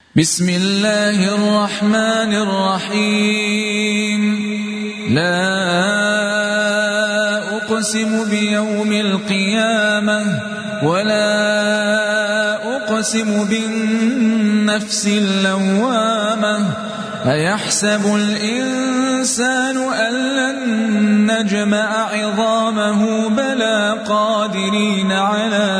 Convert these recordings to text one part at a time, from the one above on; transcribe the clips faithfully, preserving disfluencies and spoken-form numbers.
بسم الله الرحمن الرحيم. لا أقسم بيوم القيامة ولا أقسم بالنفس اللوامة أيحسب الإنسان أن لن نجمع عظامه بلى قادرين على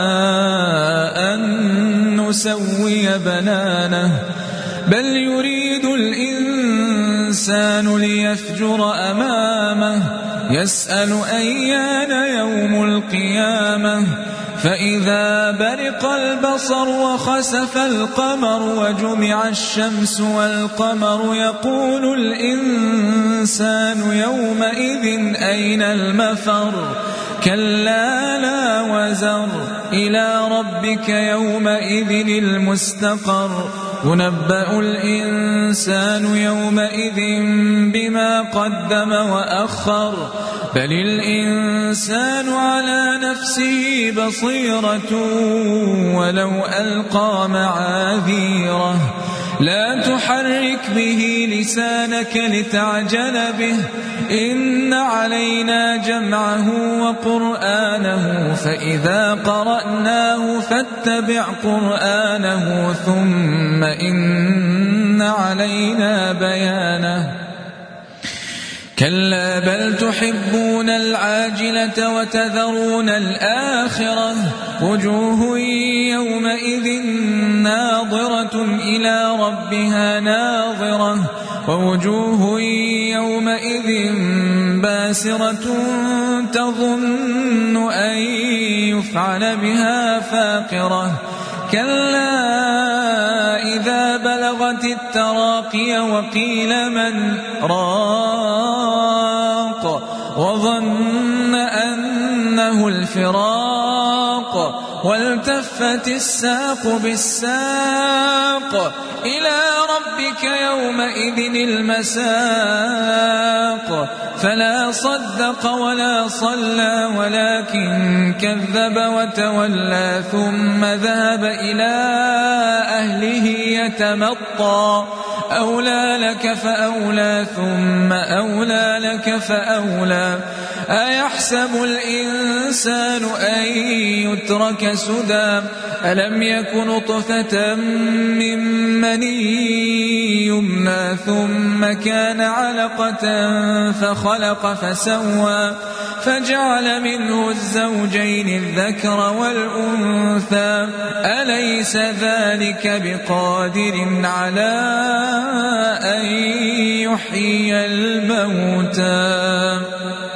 أن نسوي بنانه بل يريد الإنسان ليفجر أمامه يسأل أيان يوم القيامة فإذا برق البصر وخسف القمر وجمع الشمس والقمر يقول الإنسان يومئذ أين المفر كلا لا وزر إلى ربك يومئذ المستقر ينبأ الإنسان يومئذ بما قدم وأخر بل الإنسان على نفسه بصيرة ولو ألقى معاذيره لا تحرك به لسانك لتعجل به إن علينا جمعه وقرآنه فإذا قرأناه فاتبع قرآنه ثم إن علينا بيانه كلا بل تحبون العاجلة وتذرون الآخرة وجوه يومئذ ناظرة إلى ربها ناظرة ووجوه يومئذ باسرة تظن أن يفعل بها فاقرة كلا إذا بلغت التراقي وقيل من راق وظن أنه الفراق والتفت الساق بالساق إلى ربك يومئذ المساق فلا صدق ولا صلى ولكن كذب وتولى ثم ذهب إلى أهله يتمطى أولى لك فأولى ثم أولى لك فأولى أيحسب الإنسان أن يترك سدى ألم يكن نطفة من مني يمنى ثم كان علقة فخلق فسوى فجعل منه الزوجين الذكر والأنثى أليس ذلك بقادر على أن يحيي الموتى